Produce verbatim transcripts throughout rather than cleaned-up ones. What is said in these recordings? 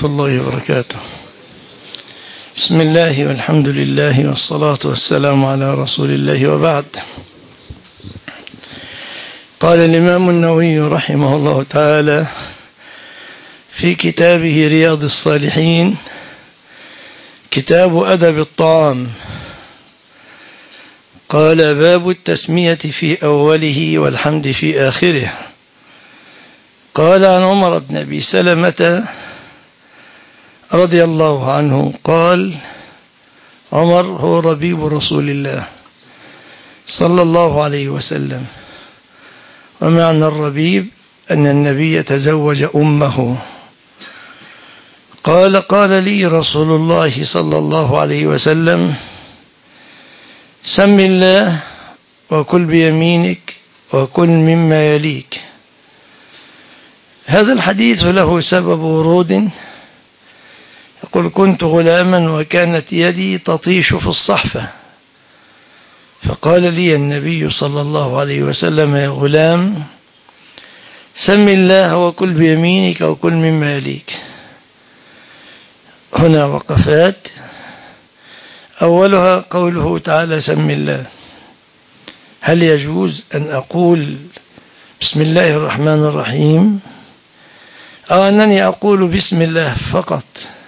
الله وبركاته. بسم الله والحمد لله والصلاة والسلام على رسول الله وبعد. قال الإمام النووي رحمه الله تعالى في كتابه رياض الصالحين كتاب أدب الطعام، قال: باب التسمية في أوله والحمد في آخره. قال عن عمر بن أبي سلمة رضي الله عنه قال: عمر هو ربيب رسول الله صلى الله عليه وسلم، ومعنى الربيب أن النبي تزوج أمه. قال: قال لي رسول الله صلى الله عليه وسلم: سم الله وكل بيمينك وكل مما يليك. هذا الحديث له سبب ورود. يقول: كنت غلاما وكانت يدي تطيش في الصحفة، فقال لي النبي صلى الله عليه وسلم: يا غلام، سم الله وكل بيمينك وكل مما يليك. هنا وقفات، أولها قوله تعالى: سم الله. هل يجوز أن أقول بسم الله الرحمن الرحيم، أو أنني أقول بسم الله فقط؟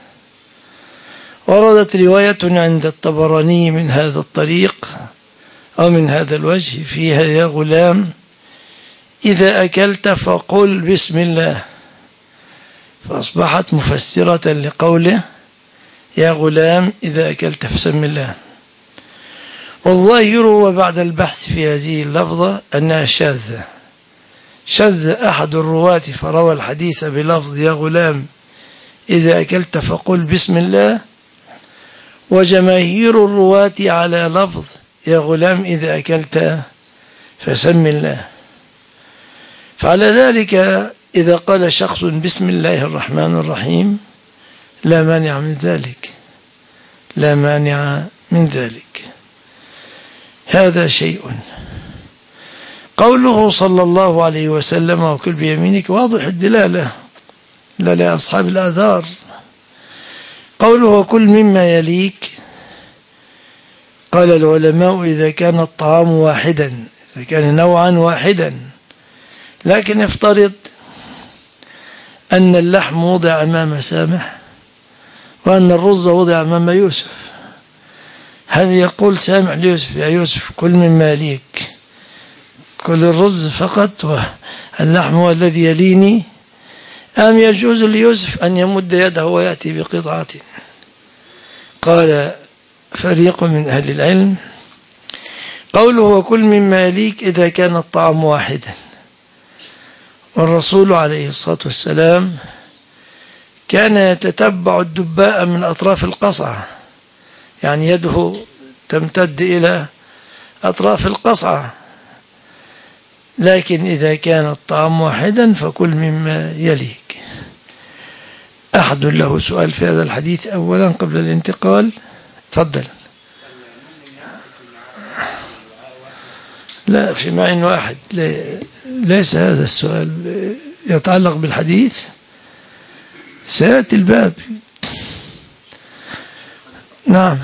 وردت رواية عند الطبراني من هذا الطريق أو من هذا الوجه فيها: يا غلام، إذا أكلت فقل بسم الله، فأصبحت مفسرة لقوله: يا غلام إذا أكلت فسم الله. والظاهر وبعد البحث في هذه اللفظة أنها شاذة. شذ أحد الرواة فروى الحديث بلفظ يا غلام إذا أكلت فقل بسم الله، وجماهير الرواة على لفظ يا غلام إذا أكلت فسم الله. فعلى ذلك إذا قال شخص بسم الله الرحمن الرحيم لا مانع من ذلك، لا مانع من ذلك. هذا شيء. قوله صلى الله عليه وسلم وكل بيمينك واضح الدلالة لا لأصحاب الآثار. قوله وكل مما يليك، قال العلماء إذا كان الطعام واحدا، إذا كان نوعا واحدا، لكن افترض أن اللحم وضع أمام سامح وأن الرز وضع أمام يوسف، هذا يقول سامح ليوسف: يا يوسف كل مما يليك، كل الرز فقط واللحم هو الذي يليني، أم يجوز ليوسف أن يمد يده ويأتي بقطعة؟ قال فريق من أهل العلم: قوله وكل مما يليك إذا كان الطعام واحدا، والرسول عليه الصلاة والسلام كان يتتبع الدباء من أطراف القصعة، يعني يده تمتد إلى أطراف القصعة. لكن إذا كان الطعام واحدا فكل مما يليك. أحد له سؤال في هذا الحديث أولا قبل الانتقال؟ تفضل. لا، في معنى واحد، ليس هذا السؤال يتعلق بالحديث، سيأتي الباب. نعم.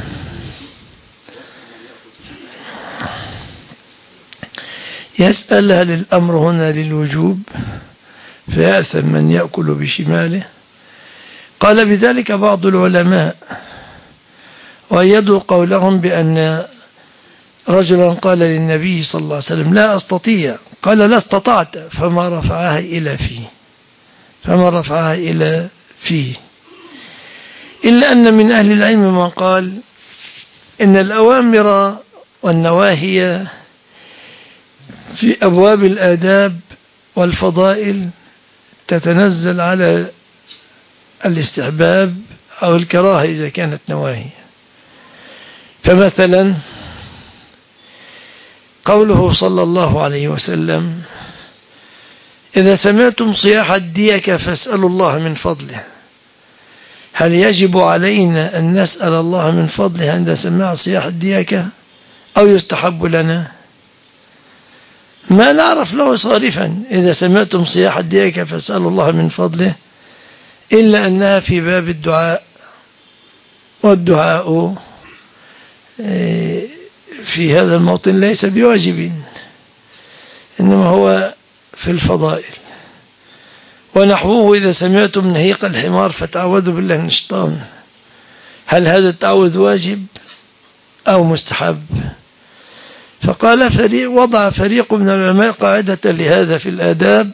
يسأل: هل الأمر هنا للوجوب فيأثم من يأكل بشماله؟ قال بذلك بعض العلماء، وأيدوا قولهم بأن رجلا قال للنبي صلى الله عليه وسلم: لا أستطيع. قال: لا استطعت، فما رفعها إلى فيه، فما رفعها إلى فيه. إلا أن من أهل العلم من قال إن الأوامر والنواهي في أبواب الآداب والفضائل تتنزل على الاستحباب أو الكراهة إذا كانت نواهي. فمثلا قوله صلى الله عليه وسلم: إذا سمعتم صياح الديك فاسألوا الله من فضله. هل يجب علينا أن نسأل الله من فضله عند سماع صياح الديك أو يستحب لنا؟ ما نعرف له صارفا. إذا سمعتم صياح الديك فاسألوا الله من فضله، إلا أنها في باب الدعاء، والدعاء في هذا الموطن ليس بواجب، إنما هو في الفضائل. ونحوه إذا سمعتم نهيق الحمار فتعوذوا بالله من الشيطان، هل هذا التعوذ واجب أو مستحب؟ فقال فريق وضع فريق من العلماء قاعدة لهذا في الآداب،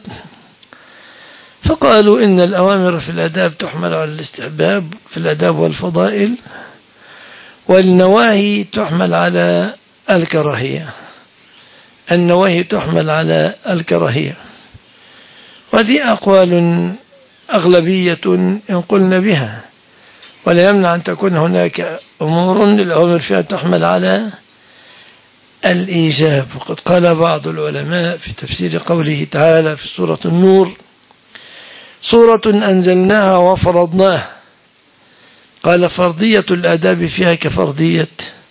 فقالوا إن الأوامر في الآداب تحمل على الاستحباب في الآداب والفضائل، والنواهي تحمل على الكراهية، النواهي تحمل على الكراهية. وهذه أقوال أغلبية إن قلنا بها، ولا يمنع أن تكون هناك أمور الأوامر فيها تحمل على الإيجاب. وقد قال بعض العلماء في تفسير قوله تعالى في سورة النور: سورة أنزلناها وفرضناها، قال فرضية الآداب فيها كفرضية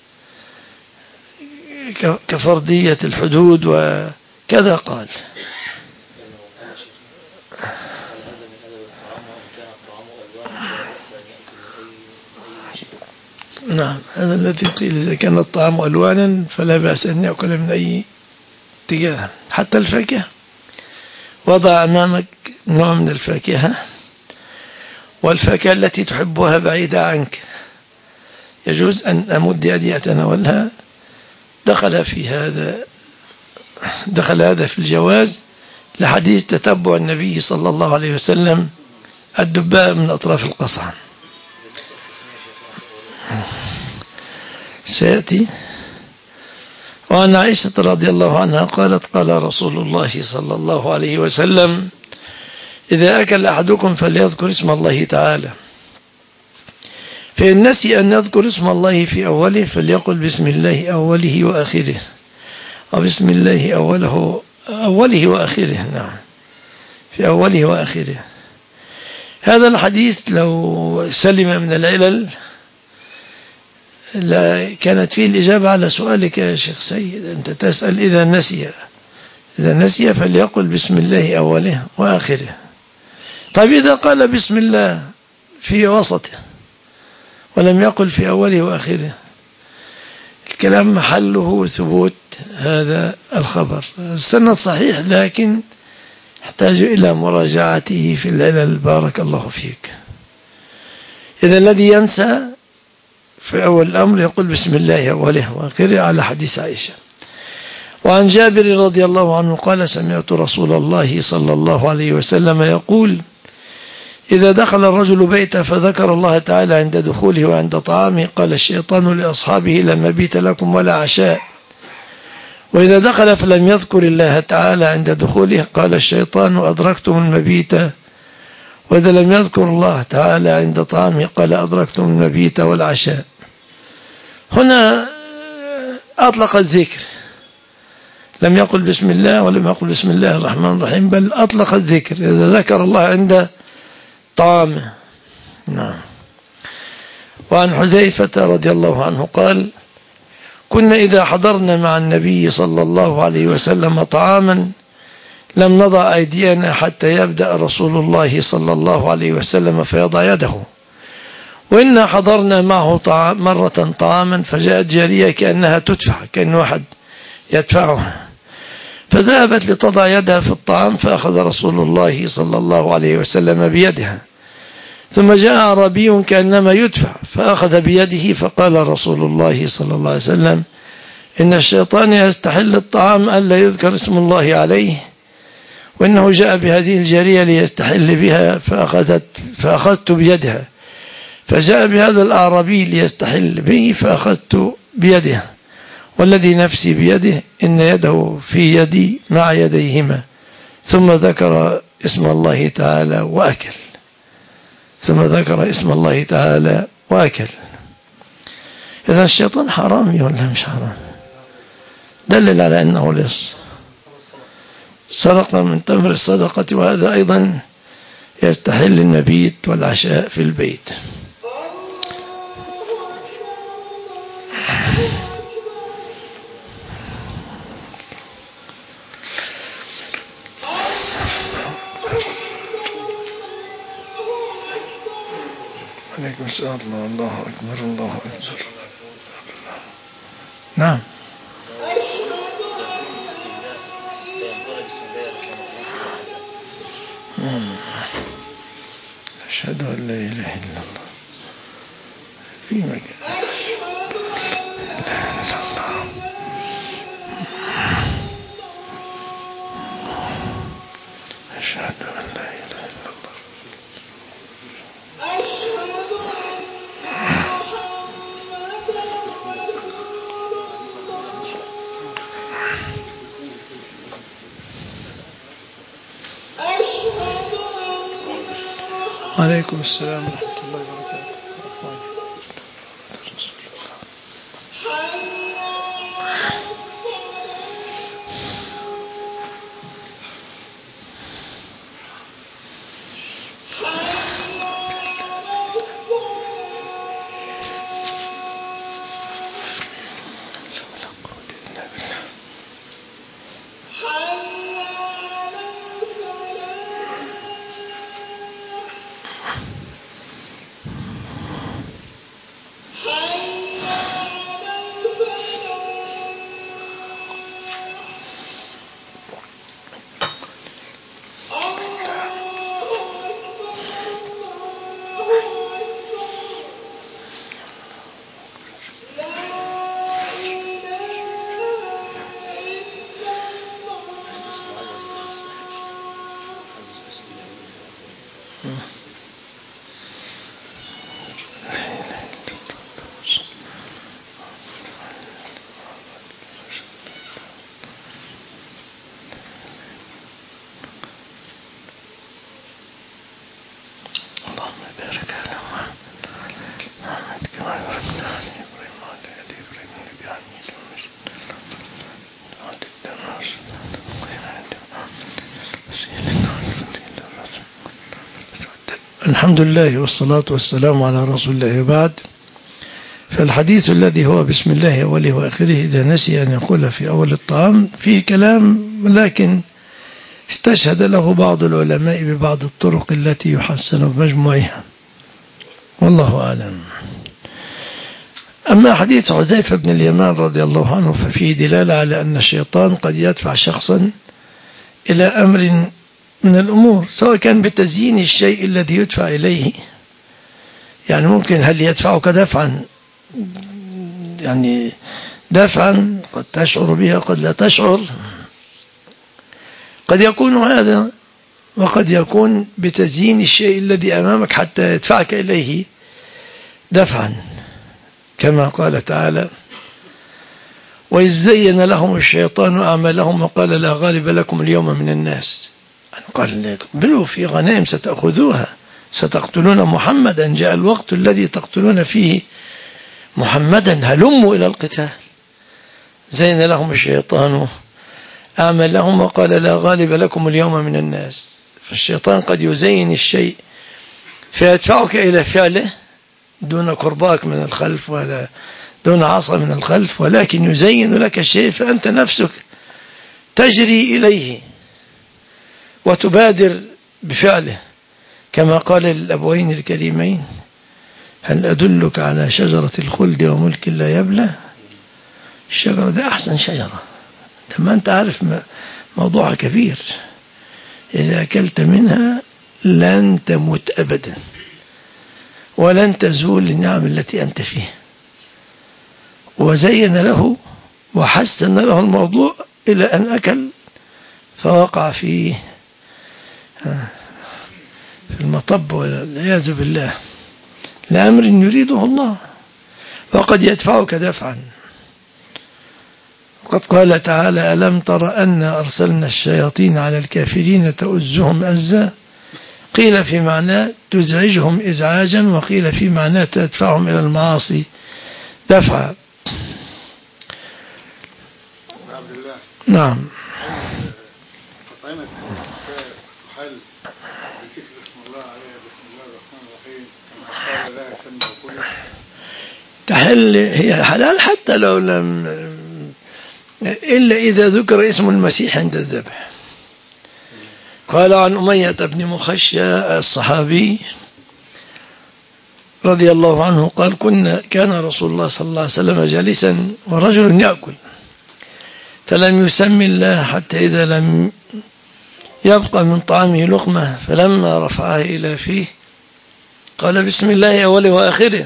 كفرضية الحدود، وكذا قال. نعم، هذا الذي قيل إذا كان الطعام ألوانا فلا بأس أن يأكل من أي اتجاه، حتى الفاكهة. وضع أمامك نوع من الفاكهة، والفاكهة التي تحبها بعيدة عنك، يجوز أن أمد يدي أتناولها. دخل في هذا دخل هذا في الجواز لحديث تتبع النبي صلى الله عليه وسلم الدباء من أطراف القصعة. سيأتي. وعن عائشة رضي الله عنها قالت: قال رسول الله صلى الله عليه وسلم: إذا أكل أحدكم فليذكر اسم الله تعالى، فإن نسي أن يذكر اسم الله في أوله فليقل بسم الله أوله وآخره، أو بسم الله أوله أوله وآخره. نعم، في أوله وآخره. هذا الحديث لو سلم من العلل لا كانت فيه الإجابة على سؤالك يا شيخ سيد. أنت تسأل إذا نسي إذا نسي فليقل بسم الله أوله وآخره. طيب إذا قال بسم الله في وسطه ولم يقل في أوله وآخره، الكلام محله ثبوت هذا الخبر. السند صحيح لكن يحتاج إلى مراجعته في العلل. بارك الله فيك. إذا الذي ينسى في أول الأمر يقول بسم الله أوله وآخره على حديث عائشة. وعن جابر رضي الله عنه قال: سمعت رسول الله صلى الله عليه وسلم يقول: إذا دخل الرجل بيته فذكر الله تعالى عند دخوله وعند طعامه قال الشيطان لأصحابه: لم مبيت لكم ولا عشاء. وإذا دخل فلم يذكر الله تعالى عند دخوله قال الشيطان: أدركتم المبيت. وإذا لم يذكر الله تعالى عند طعامه قال: أدركتم المبيت والعشاء. هنا أطلق الذكر، لم يقل بسم الله ولم يقل بسم الله الرحمن الرحيم، بل أطلق الذكر إذا ذكر الله عند طعامه. نعم. وعن حذيفة رضي الله عنه قال: كنا إذا حضرنا مع النبي صلى الله عليه وسلم طعاما لم نضع أيدينا حتى يبدأ رسول الله صلى الله عليه وسلم فيضع يده. وإنا حضرنا معه طعام مرة طعاما فجاءت جارية كأنها تدفع، كأن واحد يدفعها، فذهبت لتضع يدها في الطعام فأخذ رسول الله صلى الله عليه وسلم بيدها. ثم جاء أعرابي كأنما يدفع فأخذ بيده فقال رسول الله صلى الله عليه وسلم: إن الشيطان يستحل الطعام ألا يذكر اسم الله عليه، وإنه جاء بهذه الجارية ليستحل بها فأخذت فأخذت بيدها، فجاء بهذا الأعرابي ليستحل به فأخذت بيده، والذي نفسي بيده إن يده في يدي مع يديهما. ثم ذكر اسم الله تعالى وأكل ثم ذكر اسم الله تعالى وأكل. إذا الشيطان حرامي ولا مش حرام؟ دلل على أنه لص سرق من تمر الصدقة، وهذا أيضا يستحل المبيت والعشاء في البيت. عليكم السلام. الله الله أكبر الله أكبر. نعم. أشهد أن لا إله إلا الله في مكان لا إله إلا الله. أشهد أن لا إله إلا الله. عليكم السلام ورحمة الله وبركاته. الحمد لله والصلاة والسلام على رسول الله وبعد. فالحديث الذي هو بسم الله أوله وآخره إذا نسي أن يقول في أول الطعام فيه كلام، لكن استشهد له بعض العلماء ببعض الطرق التي يحسن بمجموعها، والله أعلم. أما حديث حذيفة بن اليمان رضي الله عنه ففيه دلالة على أن الشيطان قد يدفع شخصا إلى أمر من الأمور، سواء كان بتزيين الشيء الذي يدفع إليه، يعني ممكن هل يدفعك دفعا يعني دفعا قد تشعر بها قد لا تشعر، قد يكون هذا، وقد يكون بتزيين الشيء الذي أمامك حتى يدفعك إليه دفعا، كما قال تعالى: وإذ زين لهم الشيطان أعمالهم وقال لا غالب لكم اليوم من الناس. قال اقبلوا في غنائم ستأخذوها ستقتلون محمدا، جاء الوقت الذي تقتلون فيه محمدا هلموا إلى القتال. زين لهم الشيطان أعمالهم وقال لا غالب لكم اليوم من الناس. فالشيطان قد يزين الشيء فيدفعك إلى فعله دون قرباك من الخلف ولا دون عصا من الخلف، ولكن يزين لك الشيء فأنت نفسك تجري إليه وتبادر بفعله، كما قال الأبوين الكريمين: هل أدلك على شجرة الخلد وملك لا يبلى؟ الشجرة دي أحسن شجرة، ما أنت عارف موضوعها كبير، إذا أكلت منها لن تموت أبدا ولن تزول النعم التي أنت فيها. وزين له وحسن له الموضوع إلى أن أكل فوقع فيه في المطب والعياذ بالله لأمر يريده الله، وقد يدفعك دفعا. وقد قال تعالى: ألم تر أن أرسلنا الشياطين على الكافرين تؤزهم أزا، قيل في معناه تزعجهم إزعاجا، وقيل في معناه تدفعهم إلى المعاصي دفعا. نعم. تحل هي حلال حتى لو لم إلا إذا ذكر اسم المسيح عند الذبح. قال عن أمية بن مخشى الصحابي رضي الله عنه قال كنا كان رسول الله صلى الله عليه وسلم جالسا ورجل يأكل فلم يسمي الله حتى إذا لم يبقى من طعامه لقمة فلما رفعها إلى فيه قال بسم الله أوله وآخره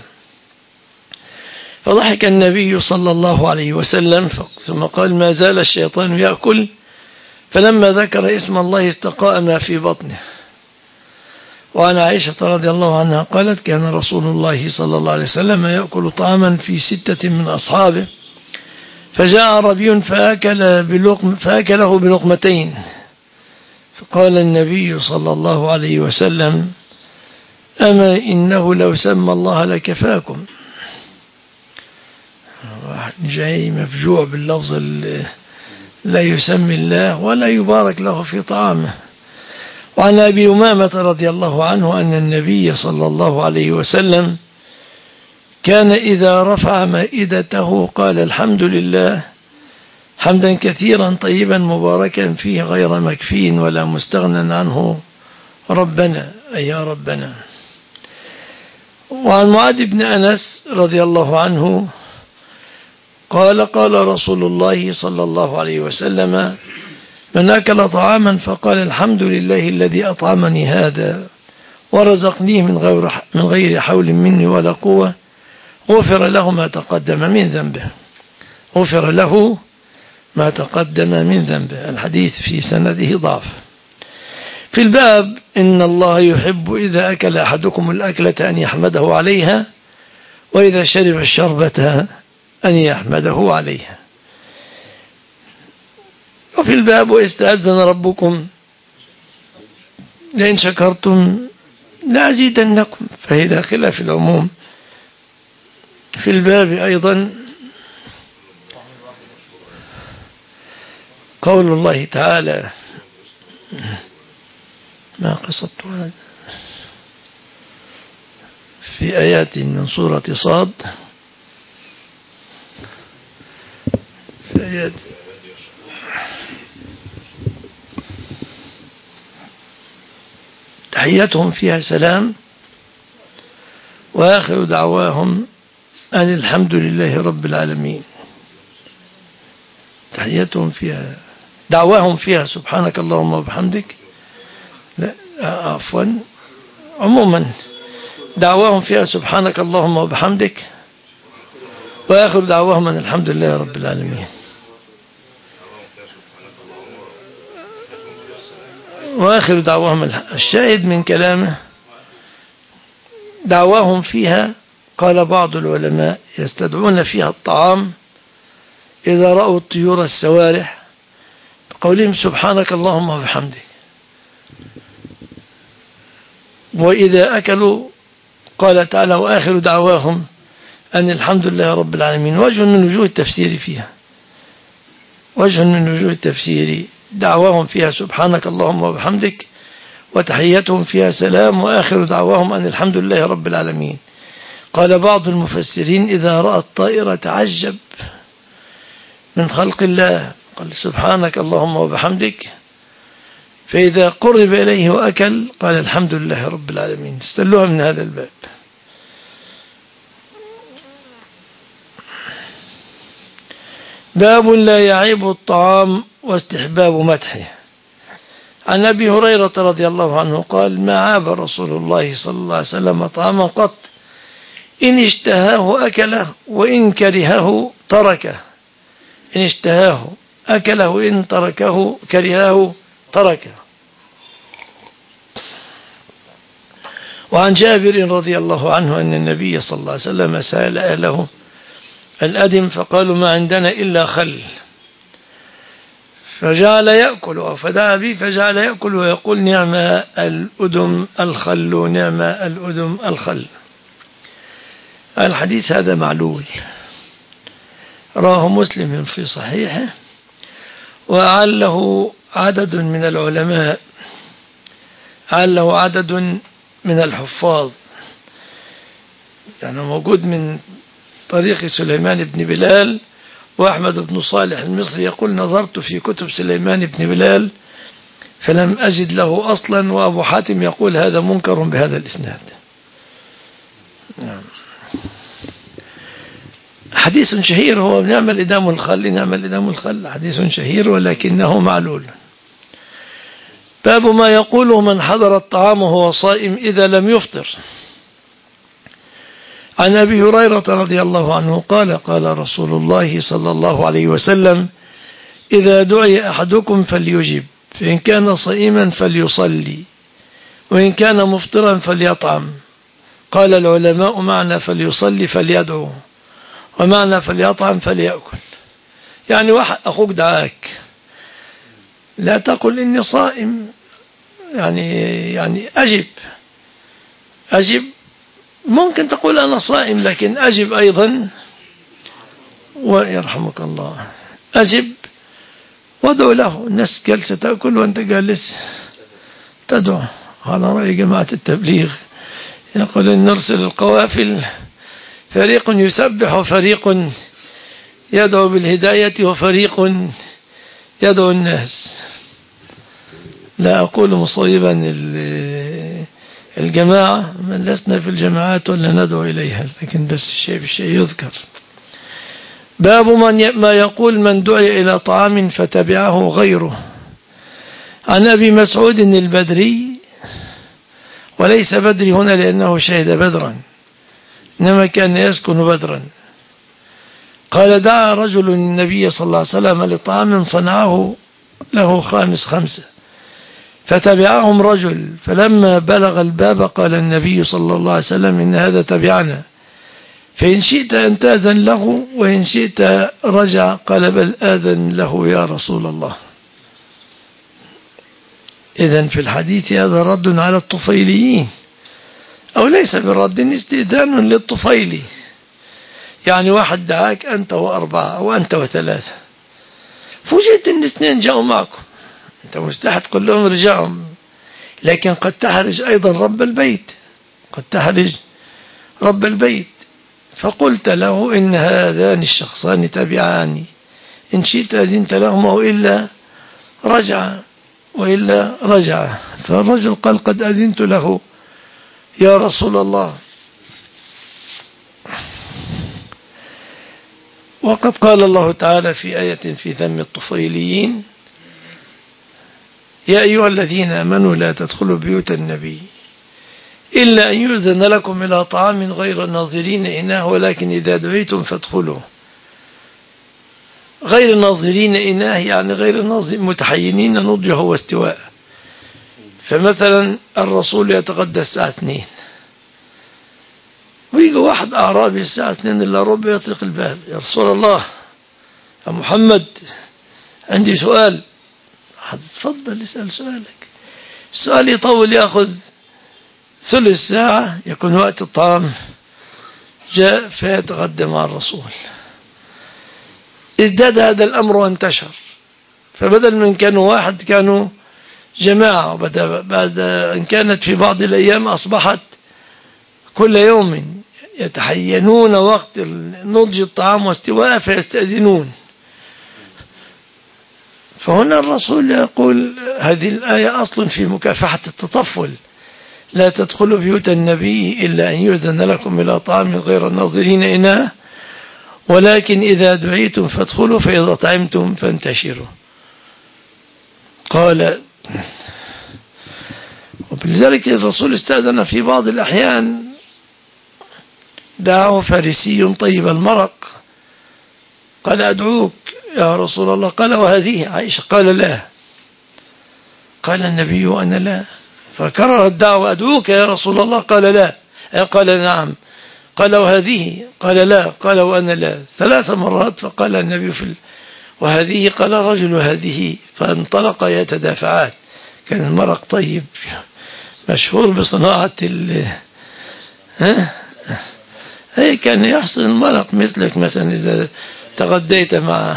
فضحك النبي صلى الله عليه وسلم ثم قال ما زال الشيطان يأكل فلما ذكر اسم الله استقاء ما في بطنه. وعن عائشة رضي الله عنها قالت كان رسول الله صلى الله عليه وسلم يأكل طعاما في ستة من أصحابه فجاء عربي فأكل بلقم فأكله بلقمتين فقال النبي صلى الله عليه وسلم أما إنه لو سمى الله لكفاكم. واحد جاي مفجوع باللفظ لا يسمي الله ولا يبارك له في طعامه. وعن أبي أمامة رضي الله عنه أن النبي صلى الله عليه وسلم كان إذا رفع مائدته قال الحمد لله حمدا كثيرا طيبا مباركا فيه غير مكفي ولا مستغنى عنه ربنا أي يا ربنا. وعن معاذ بن أنس رضي الله عنه قال قال رسول الله صلى الله عليه وسلم من أكل طعاما فقال الحمد لله الذي أطعمني هذا ورزقنيه من غير من غير حول مني ولا قوة غفر له ما تقدم من ذنبه غفر له ما تقدم من ذنبه. الحديث في سنده ضعف. في الباب إن الله يحب إذا أكل أحدكم الأكلة أن يحمده عليها وإذا شرب الشربة أن يحمده عليها. وفي الباب واستأذن ربكم لئن شكرتم لأزيدنكم فهي داخلة في العموم. في الباب أيضا قول الله تعالى ما قصدت هذا في آيات من سورة صاد في آيات تحياتهم فيها سلام وآخر دعواهم أن الحمد لله رب العالمين. تحياتهم فيها دعواهم فيها سبحانك اللهم وبحمدك لا عفوا عموما دعواهم فيها سبحانك اللهم وبحمدك وآخر دعواهم أن الحمد لله رب العالمين. وآخر دعواهم الشاهد من كلامه دعواهم فيها قال بعض العلماء يستدعون فيها الطعام إذا رأوا الطيور السوارح بقولهم سبحانك اللهم وبحمدك وإذا أكلوا قال تعالى وآخر دعواهم أن الحمد لله رب العالمين. وجه من وجوه التفسير فيها وجه من وجوه التفسير دعواهم فيها سبحانك اللهم وبحمدك وتحياتهم فيها سلام وآخر دعواهم أن الحمد لله رب العالمين. قال بعض المفسرين إذا رأى الطائر تعجب من خلق الله قال سبحانك اللهم وبحمدك فإذا قرب إليه وأكل قال الحمد لله رب العالمين. استلوها من هذا الباب. باب لا يعيب الطعام واستحباب مدحه. عن أبي هريرة رضي الله عنه قال ما عاب رسول الله صلى الله عليه وسلم طعاما قط إن اشتهاه أكله وإن كرهه تركه إن اشتهاه أكله وإن تركه كرهه تركه. وعن جابر رضي الله عنه أن النبي صلى الله عليه وسلم سأل أهله الأدم فقالوا ما عندنا إلا خل فجعل يأكل أو فدعا به فجعل يأكل ويقول نعم الأدم الخل نعم الأدم الخل. الحديث هذا معلول رواه مسلم في صحيحه وعله عدد من العلماء عله عدد من الحفاظ يعني موجود من طريق سليمان بن بلال. وأحمد بن صالح المصري يقول نظرت في كتب سليمان بن بلال فلم أجد له أصلا. وأبو حاتم يقول هذا منكر بهذا الإسناد. نعم. حديث شهير هو نعم الإدام الخل نعم الإدام الخل، حديث شهير ولكنه معلول. باب ما يقوله من حضر الطعام وهو صائم إذا لم يفطر. عن أبي هريرة رضي الله عنه قال قال رسول الله صلى الله عليه وسلم: إذا دعي أحدكم فليجب، فإن كان صائما فليصلي، وإن كان مفطرا فليطعم. قال العلماء: معنى فليصلي فليدعو، ومعنى فليطعم فليأكل. يعني واحد أخوك دعاك، لا تقل إني صائم، يعني يعني أجب أجب ممكن تقول أنا صائم، لكن أجب أيضا، ويرحمك الله، أجب وادعو له. الناس جالسة تأكل وأنت جالس تدعو. على رأي جماعة التبليغ يقول إن نرسل القوافل فريق يسبح وفريق يدعو بالهداية وفريق يدعو الناس. لا أقول مصيبا الجماعة، من لسنا في الجماعات ولا ندعو إليها، لكن بس الشيء بالشيء يذكر. باب من ما يقول من دعي إلى طعام فتبعه غيره. عن أبي مسعود البدري، وليس بدري هنا لأنه شهد بدرا، إنما كان يسكن بدرا. قال: دعا رجل النبي صلى الله عليه وسلم لطعام صنعه له خامس خمسة، فتبعهم رجل، فلما بلغ الباب قال النبي صلى الله عليه وسلم: إن هذا تبعنا، فإن شئت أن تأذن له، وإن شئت رجع. قال: بل آذن له يا رسول الله. إذن في الحديث هذا رد على الطفيليين، أو ليس بالرد، استئذان للطفيلي. يعني واحد دعاك أنت وأربعة أو أنت وثلاثة، فوجئت أن اثنين جاءوا معكم، أنت مستحيل تقول لهم رجعوا، لكن قد تحرج أيضا رب البيت، قد تحرج رب البيت، فقلت له: إن هذان الشخصان تبعاني، إن شئت أذنت لهم وإلا رجع وإلا رجع. فالرجل قال: قد أذنت له يا رسول الله. وقد قال الله تعالى في آية في ذم الطفيليين: يا أيها الذين آمنوا لا تدخلوا بيوت النبي إلا أن يؤذن لكم إلى طعام غير ناظرين إناه، ولكن إذا دعيتم فادخلوا. غير ناظرين إناه يعني غير متحينين نضجه واستواء. فمثلا الرسول يتغدى الساعة اثنين، ويجي واحد أعرابي الساعة اثنين إلا ربع يطرق الباب: يا رسول الله، يا محمد، عندي سؤال. تفضل اسأل سؤالك. السؤال يطول، يأخذ ثلث ساعة، يكون وقت الطعام جاء فيتغدى مع الرسول. ازداد هذا الأمر وانتشر، فبدل من كانوا واحد كانوا جماعة، بعد أن كانت في بعض الأيام أصبحت كل يوم يتحينون وقت نضج الطعام واستواء فيستأذنون. فهنا الرسول يقول هذه الآية أصل في مكافحة التطفل: لا تدخلوا بيوت النبي إلا أن يؤذن لكم إلى طعام غير ناظرين إناه، ولكن إذا دعيتم فادخلوا، فإذا طعمتم فانتشروا. قال: وبذلك الرسول استأذن في بعض الأحيان، دعاه فارسي طيب المرق، قال: أدعوك يا رسول الله. قال: وهذه عائشة؟ قال: لا. قال النبي: أنا لا. فكرر الدعوة: أدعوك يا رسول الله؟ قال: لا. قال: نعم. قال: وهذه؟ قال: لا. قال: وأنا لا. ثلاث مرات. فقال النبي في ال... وهذه؟ قال الرجل: هذه. فانطلق يتدافعان. كان المرق طيب، مشهور بصناعة ال ها هي كان يحصل المرق مثلك، مثلا إذا تغديت مع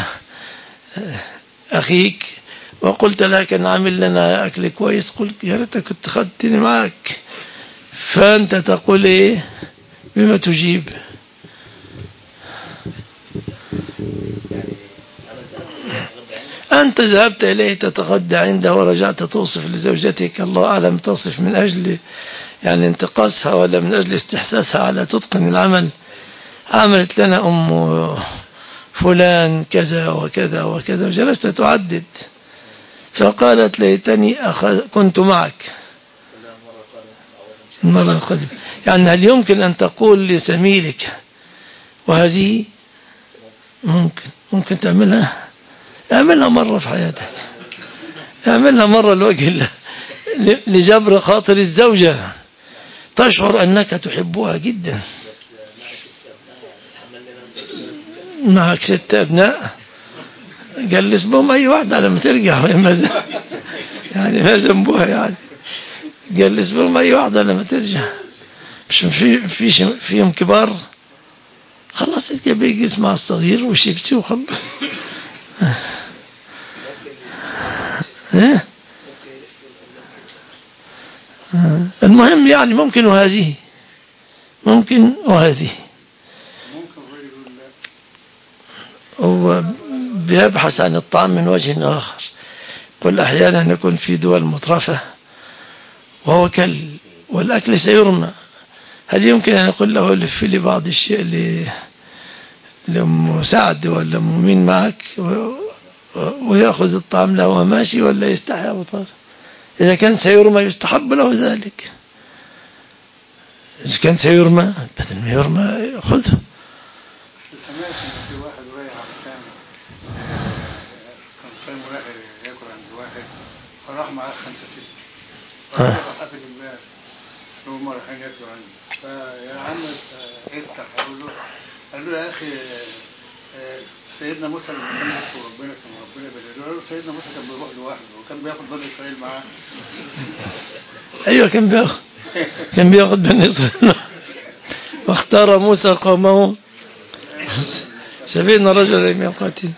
أخيك وقلت لك أن عامل لنا أكل كويس، قلت يا ريت كنت خدتني معك، فأنت تقول إيه بما تجيب؟ أنت ذهبت إليه تتغدى عنده ورجعت توصف لزوجتك، الله أعلم تصف من أجل يعني انتقاصها ولا من أجل استحساسها على تتقن العمل. عملت لنا أم فلان كذا وكذا وكذا، وجلست تعدد، فقالت ليتني أخذ كنت معك المرة القادمة. يعني هل يمكن أن تقول لزميلك وهذه ممكن ممكن تعملها؟ اعملها مرة في حياتك، اعملها مرة لوجه الله، لجبر خاطر الزوجة، تشعر أنك تحبها جدا. معك ست أبناء، جلس بهم أي واحدة على ما ترجع، يعني ما ذنبها، يعني جلس بهم أي واحدة لما ترجع، مش في في فيهم كبار، خلاص يجي يجلس مع الصغير وشيبسي وخلص. المهم يعني ممكن وهذه ممكن وهذه هو بيبحث عن الطعام من وجه آخر. كل أحيانا يكون في دول مترفة وهو كل والأكل سيرمى، هل يمكن أن يقول له لف لي بعض الشيء لأم سعد ولا أم مين معك ويأخذ الطعام له وماشي، ولا يستحي أبو طارق؟ إذا كان سيرمى يستحب له ذلك، إذا كان سيرمى بدل ما يرمى خذه. سمعت إن في واحد رايح عشان كان كان رايح ياكل عند واحد، فراح معاه خمسة ستة، فراح حافل امبارح هم رايحين ياكلوا عنده، فيا عم افتح، قالوا له قالوا له يا أخي سيدنا موسى لما كان يذكر ربنا كان ربنا بيقول له سيدنا موسى كان بيروح لوحده وكان بياخد بني إسرائيل معاه. أيوة كان بياخد كان بياخد بني إسرائيل، واختار موسى قومه سبعين رجلا من القاتل.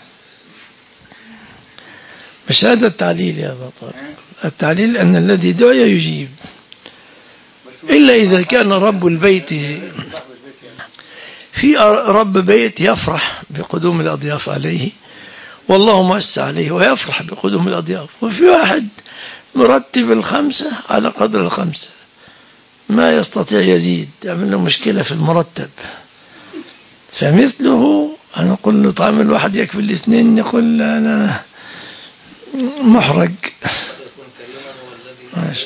مش هذا التعليل يا بطل، التعليل أن الذي دعي يجيب، إلا إذا كان رب البيت في رب بيت يفرح بقدوم الأضياف عليه والله مؤسس عليه ويفرح بقدوم الأضياف، وفي واحد مرتب الخمسة على قدر الخمسة ما يستطيع يزيد، يعمل له مشكلة في المرتب، فمثله أنا أقول له طعام الواحد يكفي الاثنين، يقول أنا محرج. ماشي.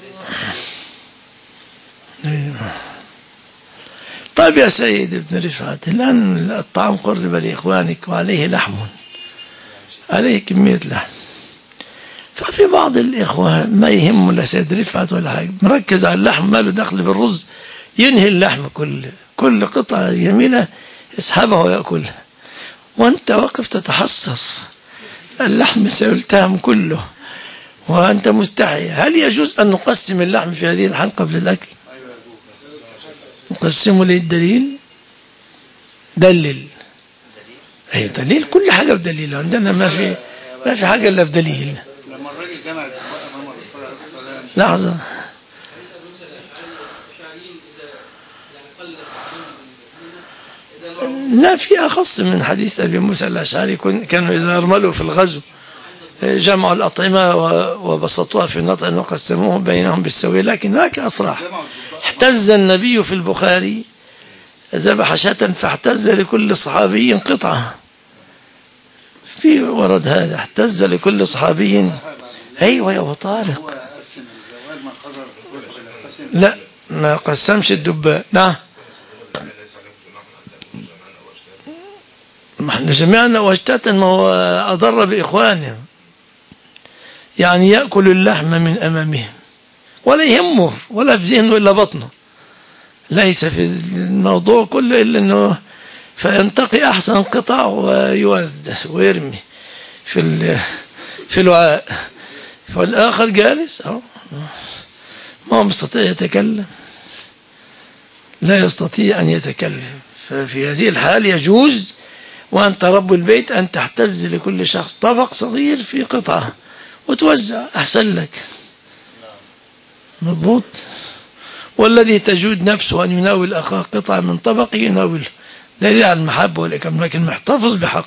طيب يا سيد ابن رفعت، الآن الطعام قرب لإخوانك وعليه لحم، عليه كمية لحم، ففي بعض الإخوة ما يهمه لا سيد رفعت ولا حاجة، مركز على اللحم، ما له دخل في الرز، ينهي اللحم، كل كل قطعة جميلة يسحبها ويأكلها، وأنت واقف تتحسر، اللحم سيلتهم كله وأنت مستحي. هل يجوز أن نقسم اللحم في هذه الحلقة قبل الأكل؟ نقسمه للدليل، دلل، أي دليل، كل حاجة بدليل، عندنا ما في ما في حاجة إلا بدليل. لما الراجل جمع أمام الرسول عليه الصلاة والسلام لحظة، لا، في أخص من حديث أبي موسى الأشعري، كانوا إذا أرملوا في الغزو جمعوا الأطعمة وبسطوها في نطع وقسموه بينهم بالسوية، لكن هناك أصرح. احتز النبي في البخاري ذبح شاة فاحتز لكل صحابي قطعة، في ورد هذا، احتز لكل صحابي. أيوة يا أبو طارق، لا ما قسمش الدباء، لا ما احنا جميعنا واشتاتا، ما هو أضر بإخوانه، يعني يأكل اللحم من أمامهم ولا يهمه ولا في ذهنه إلا بطنه، ليس في الموضوع كله إلا أنه فينتقي أحسن قطع ويوزع ويرمي في في الوعاء، فالآخر جالس أو ما هو مستطيع يتكلم، لا يستطيع أن يتكلم، ففي هذه الحال يجوز وأنت رب البيت أن تحتز لكل شخص طبق صغير في قطعة وتوزع، أحسن لك، مضبوط. والذي تجود نفسه أن يناول أخاه قطعة من طبقه يناوله، دليل على المحبة والإكرام، لكن محتفظ بحق.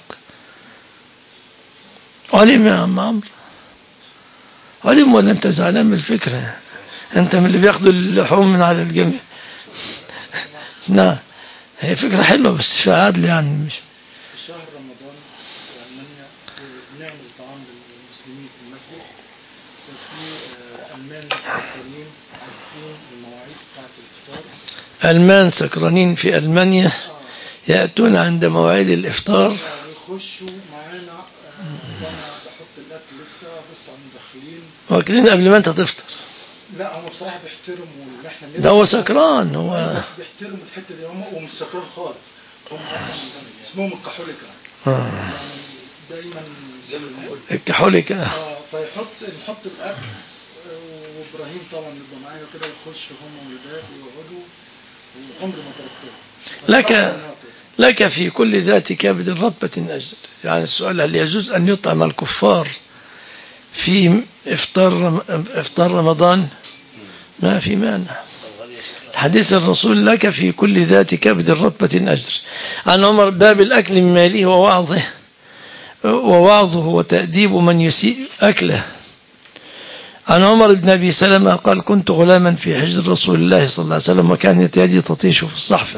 علم يا عم عمرو، علم ولا أنت زعلان من الفكرة؟ أنت من اللي بياخدوا اللحوم من على الجميع. نعم هي فكرة حلوة بس في عدل يعني مش في شهر رمضان في ألمانيا بنعمل طعام للمسلمين في المسجد، وفي ألمان سكرانين عارفين المواعيد بتاعت الإفطار. ألمان سكرانين في ألمانيا يأتون عند مواعيد الإفطار يخشوا معانا وأنا بحط الأكل لسه بس عم داخلين واكلين قبل ما أنت تفطر. لا هم بصراحة بيحترموا اللي احنا ده هو سكران هو بس بيحترموا الحتة دي، هم ومش سكران خالص، هم اسمهم الكحوليكا آه. يعني دايما الكحوليكا اه فيحط نحط الأكل، وإبراهيم طبعا يبقى معايا كده يخش هم والباب ويقعدوا، وعمري ما تركتهم. لك لك في كل ذات كبد رطبة أجر. يعني السؤال هل يجوز أن يطعم الكفار في إفطار إفطار رمضان؟ ما في مانع. حديث الرسول لك في كل ذات كبد رطبة أجر. عن عمر باب الأكل من ماله ووعظه ووعظه وتأديب من يسيء أكله. عن عمر بن أبي سلمة قال كنت غلاما في حجر رسول الله صلى الله عليه وسلم وكانت يدي تطيش في الصحفة،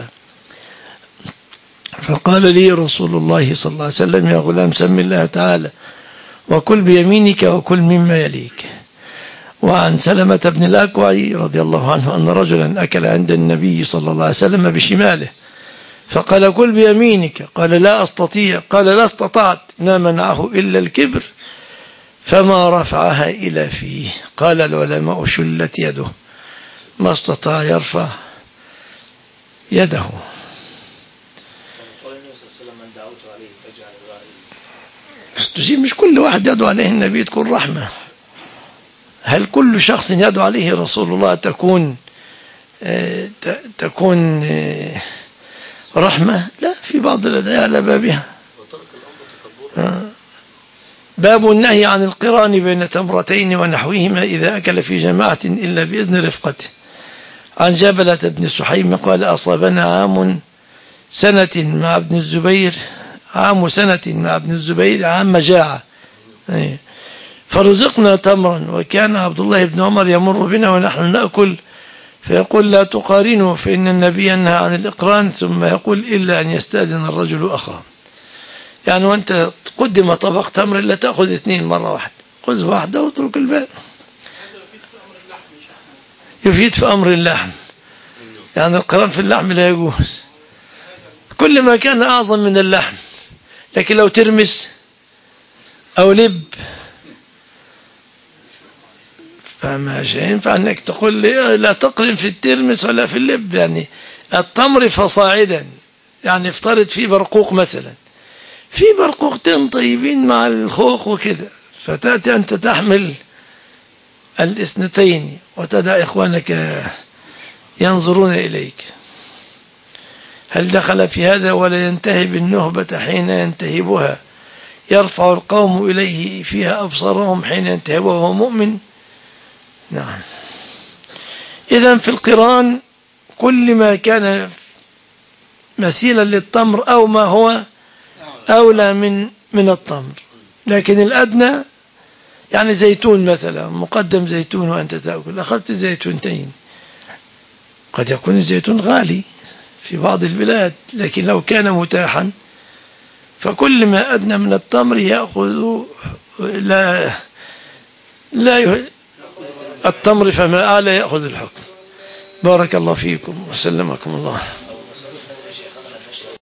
فقال لي رسول الله صلى الله عليه وسلم يا غلام سم الله تعالى وكل بيمينك وكل مما يليك. وعن سلمة بن الأكوع رضي الله عنه أن رجلا أكل عند النبي صلى الله عليه وسلم بشماله فقال كل بيمينك، قال لا أستطيع، قال لا استطعت، ما منعه إلا الكبر فما رفعها إلى فيه. قال العلماء شلت يده، ما استطاع يرفع يده. استجيب مش كل واحد يدعو عليه النبي تكون رحمة. هل كل شخص يدعو عليه رسول الله تكون آه تكون آه رحمة؟ لا، في بعض الأدعية على بابها. آه. باب النهي عن القران بين تمرتين ونحوهما إذا أكل في جماعة إلا بإذن رفقته. عن جبلة بن سحيم قال أصابنا عام سنة مع ابن الزبير عام سنة مع ابن الزبير عام مجاعة فرزقنا تمرا، وكان عبد الله بن عمر يمر بنا ونحن نأكل فيقول لا تقارنوا فإن النبي نهى عن الإقران، ثم يقول إلا أن يستأذن الرجل أخاه. يعني وأنت تقدم طبق تمر لا تأخذ اثنين مرة واحدة، خذ واحدة واترك الباقي. يفيد في أمر اللحم، يعني القران في اللحم لا يجوز كل ما كان أعظم من اللحم، لكن لو ترمس أو لب فما ينفع أنك تقول لي لا تقرن في الترمس ولا في اللب. يعني التمر فصاعدا، يعني افترض فيه برقوق مثلا، في برقوقتين طيبين مع الخوخ وكده، فتأتي أنت تحمل الاثنتين وتدع إخوانك ينظرون إليك. هل دخل في هذا ولا ينتهب النهبة حين ينتهبها، يرفع القوم إليه فيها أبصارهم حين ينتهبها وهو مؤمن؟ نعم. إذن في القران كل ما كان مثيلا للتمر أو ما هو أولى من من التمر، لكن الأدنى يعني زيتون مثلا، مقدم زيتون وأنت تأكل، أخذت زيتونتين، قد يكون الزيتون غالي في بعض البلاد، لكن لو كان متاحا فكل ما أدنى من التمر يأخذ لا لا يه... التمر فما أعلى يأخذ الحكم. بارك الله فيكم وسلمكم الله.